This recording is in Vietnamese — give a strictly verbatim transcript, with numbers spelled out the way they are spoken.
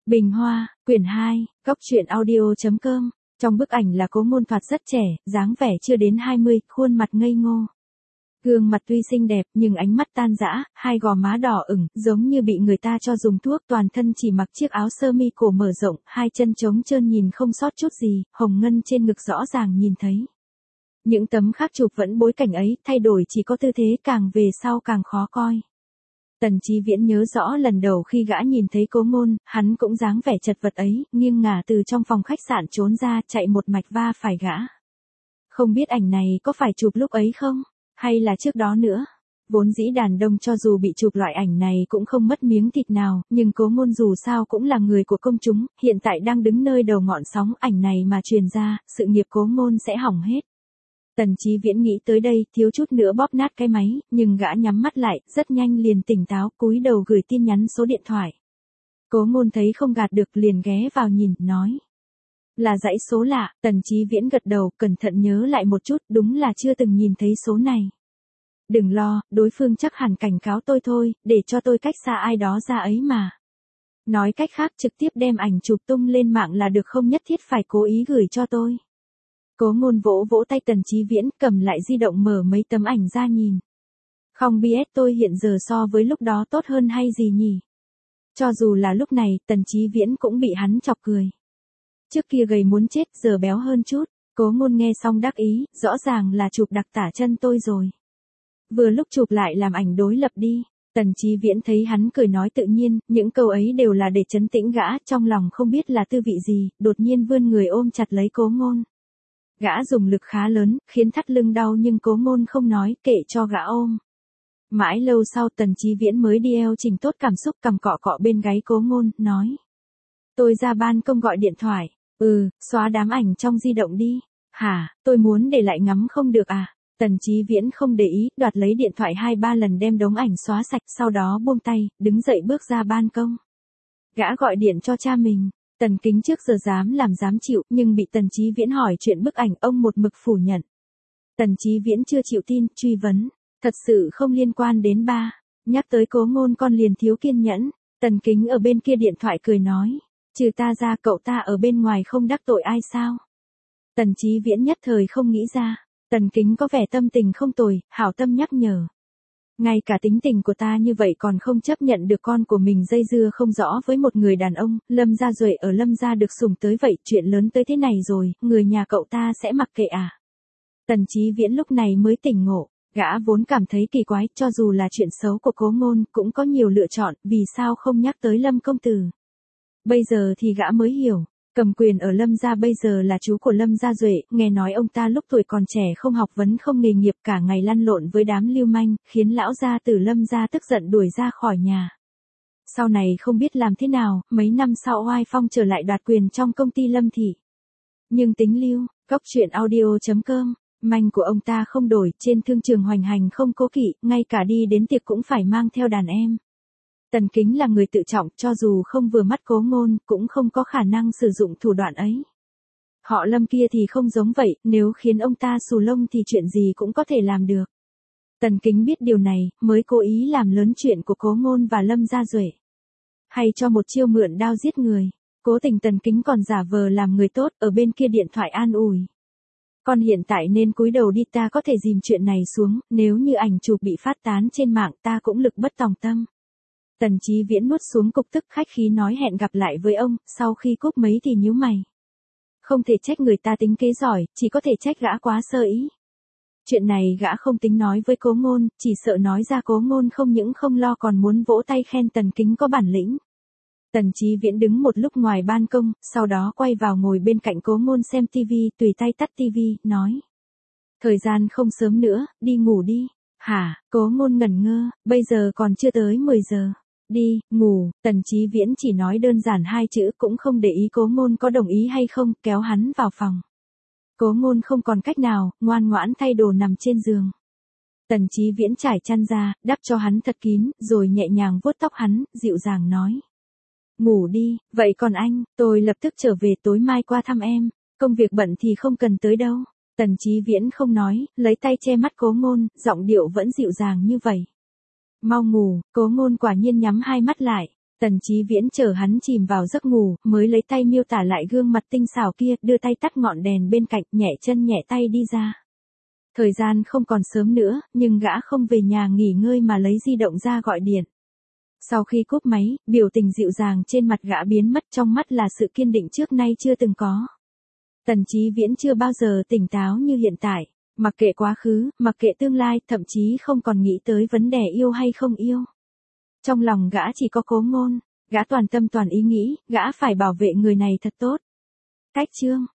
Bình Hoa, quyển hai, góc truyện audio.com. Trong bức ảnh là Cố Ngôn thoạt rất trẻ, dáng vẻ chưa đến hai mươi, khuôn mặt ngây ngô. Gương mặt tuy xinh đẹp nhưng ánh mắt tan rã, hai gò má đỏ ửng, giống như bị người ta cho dùng thuốc, toàn thân chỉ mặc chiếc áo sơ mi cổ mở rộng, hai chân trống trơn nhìn không sót chút gì, hồng ngân trên ngực rõ ràng nhìn thấy. Những tấm khác chụp vẫn bối cảnh ấy, thay đổi chỉ có tư thế, càng về sau càng khó coi. Tần Chí Viễn nhớ rõ lần đầu khi gã nhìn thấy Cố Ngôn, hắn cũng dáng vẻ chật vật ấy, nghiêng ngả từ trong phòng khách sạn trốn ra, chạy một mạch va phải gã. Không biết ảnh này có phải chụp lúc ấy không? Hay là trước đó nữa? Vốn dĩ đàn đông cho dù bị chụp loại ảnh này cũng không mất miếng thịt nào, nhưng Cố Ngôn dù sao cũng là người của công chúng, hiện tại đang đứng nơi đầu ngọn sóng, ảnh này mà truyền ra, sự nghiệp Cố Ngôn sẽ hỏng hết. Tần Chí Viễn nghĩ tới đây, thiếu chút nữa bóp nát cái máy, nhưng gã nhắm mắt lại, rất nhanh liền tỉnh táo, cúi đầu gửi tin nhắn số điện thoại. Cố Ngôn thấy không gạt được liền ghé vào nhìn, nói. Là dãy số lạ, Tần Chí Viễn gật đầu, cẩn thận nhớ lại một chút, đúng là chưa từng nhìn thấy số này. Đừng lo, đối phương chắc hẳn cảnh cáo tôi thôi, để cho tôi cách xa ai đó ra ấy mà. Nói cách khác trực tiếp đem ảnh chụp tung lên mạng là được, không nhất thiết phải cố ý gửi cho tôi. Cố Ngôn vỗ vỗ tay Tần Chí Viễn, cầm lại di động mở mấy tấm ảnh ra nhìn. Không biết tôi hiện giờ so với lúc đó tốt hơn hay gì nhỉ? Cho dù là lúc này, Tần Chí Viễn cũng bị hắn chọc cười. Trước kia gầy muốn chết, giờ béo hơn chút. Cố Ngôn nghe xong đắc ý, rõ ràng là chụp đặc tả chân tôi rồi. Vừa lúc chụp lại làm ảnh đối lập đi. Tần Chí Viễn thấy hắn cười nói tự nhiên, những câu ấy đều là để trấn tĩnh gã, trong lòng không biết là tư vị gì, đột nhiên vươn người ôm chặt lấy Cố Ngôn. Gã dùng lực khá lớn, khiến thắt lưng đau nhưng Cố Ngôn không nói, kệ cho gã ôm. Mãi lâu sau Tần Chí Viễn mới đi eo chỉnh tốt cảm xúc, cầm cọ cọ bên gáy Cố Ngôn, nói. Tôi ra ban công gọi điện thoại. Ừ, xóa đám ảnh trong di động đi. Hả, tôi muốn để lại ngắm không được à? Tần Chí Viễn không để ý, đoạt lấy điện thoại hai ba lần đem đống ảnh xóa sạch, sau đó buông tay, đứng dậy bước ra ban công. Gã gọi điện cho cha mình. Tần Kính trước giờ dám làm dám chịu, nhưng bị Tần Chí Viễn hỏi chuyện bức ảnh, ông một mực phủ nhận. Tần Chí Viễn chưa chịu tin, truy vấn. Thật sự không liên quan đến ba. Nhắc tới Cố Ngôn con liền thiếu kiên nhẫn. Tần Kính ở bên kia điện thoại cười nói. Trừ ta ra cậu ta ở bên ngoài không đắc tội ai sao? Tần Chí Viễn nhất thời không nghĩ ra. Tần Kính có vẻ tâm tình không tồi, hảo tâm nhắc nhở. Ngay cả tính tình của ta như vậy còn không chấp nhận được con của mình dây dưa không rõ với một người đàn ông, Lâm Gia Duệ ở Lâm Gia được sủng tới vậy, chuyện lớn tới thế này rồi, người nhà cậu ta sẽ mặc kệ à? Tần Chí Viễn lúc này mới tỉnh ngộ, gã vốn cảm thấy kỳ quái, cho dù là chuyện xấu của Cố Ngôn, cũng có nhiều lựa chọn, vì sao không nhắc tới Lâm công tử? Bây giờ thì gã mới hiểu. Cầm quyền ở Lâm Gia bây giờ là chú của Lâm Gia Duệ, nghe nói ông ta lúc tuổi còn trẻ không học vấn không nghề nghiệp, cả ngày lăn lộn với đám lưu manh, khiến lão gia tử Lâm Gia tức giận đuổi ra khỏi nhà. Sau này không biết làm thế nào, mấy năm sau oai phong trở lại đoạt quyền trong công ty Lâm Thị. Nhưng tính lưu, góc truyện audio.com, manh của ông ta không đổi, trên thương trường hoành hành không cố kỵ, ngay cả đi đến tiệc cũng phải mang theo đàn em. Tần Kính là người tự trọng, cho dù không vừa mắt Cố Ngôn, cũng không có khả năng sử dụng thủ đoạn ấy. Họ Lâm kia thì không giống vậy, nếu khiến ông ta xù lông thì chuyện gì cũng có thể làm được. Tần Kính biết điều này, mới cố ý làm lớn chuyện của Cố Ngôn và Lâm Gia Duệ. Hay cho một chiêu mượn đao giết người, cố tình Tần Kính còn giả vờ làm người tốt, ở bên kia điện thoại an ủi. Con hiện tại nên cúi đầu đi, ta có thể dìm chuyện này xuống, nếu như ảnh chụp bị phát tán trên mạng ta cũng lực bất tòng tâm. Tần Chí Viễn nuốt xuống cục tức, khách khí nói hẹn gặp lại với ông, sau khi cúp mấy thì nhíu mày. Không thể trách người ta tính kế giỏi, chỉ có thể trách gã quá sơ ý. Chuyện này gã không tính nói với Cố Ngôn, chỉ sợ nói ra Cố Ngôn không những không lo còn muốn vỗ tay khen Tần Kính có bản lĩnh. Tần Chí Viễn đứng một lúc ngoài ban công, sau đó quay vào ngồi bên cạnh Cố Ngôn xem tivi, tùy tay tắt tivi, nói. Thời gian không sớm nữa, đi ngủ đi. Hả, Cố Ngôn ngẩn ngơ, bây giờ còn chưa tới mười giờ. Đi, ngủ, Tần Chí Viễn chỉ nói đơn giản hai chữ, cũng không để ý Cố Ngôn có đồng ý hay không, kéo hắn vào phòng. Cố Ngôn không còn cách nào, ngoan ngoãn thay đồ nằm trên giường. Tần Chí Viễn trải chăn ra, đắp cho hắn thật kín, rồi nhẹ nhàng vuốt tóc hắn, dịu dàng nói. Ngủ đi, vậy còn anh, tôi lập tức trở về, tối mai qua thăm em, công việc bận thì không cần tới đâu. Tần Chí Viễn không nói, lấy tay che mắt Cố Ngôn, giọng điệu vẫn dịu dàng như vậy. Mau ngủ, Cố Ngôn quả nhiên nhắm hai mắt lại. Tần Chí Viễn chờ hắn chìm vào giấc ngủ, mới lấy tay miêu tả lại gương mặt tinh xảo kia, đưa tay tắt ngọn đèn bên cạnh, nhẹ chân nhẹ tay đi ra. Thời gian không còn sớm nữa, nhưng gã không về nhà nghỉ ngơi mà lấy di động ra gọi điện. Sau khi cúp máy, biểu tình dịu dàng trên mặt gã biến mất, trong mắt là sự kiên định trước nay chưa từng có. Tần Chí Viễn chưa bao giờ tỉnh táo như hiện tại, mặc kệ quá khứ, mặc kệ tương lai, thậm chí không còn nghĩ tới vấn đề yêu hay không yêu. Trong lòng gã chỉ có Cố Ngôn, gã toàn tâm toàn ý nghĩ, gã phải bảo vệ người này thật tốt. Cách chương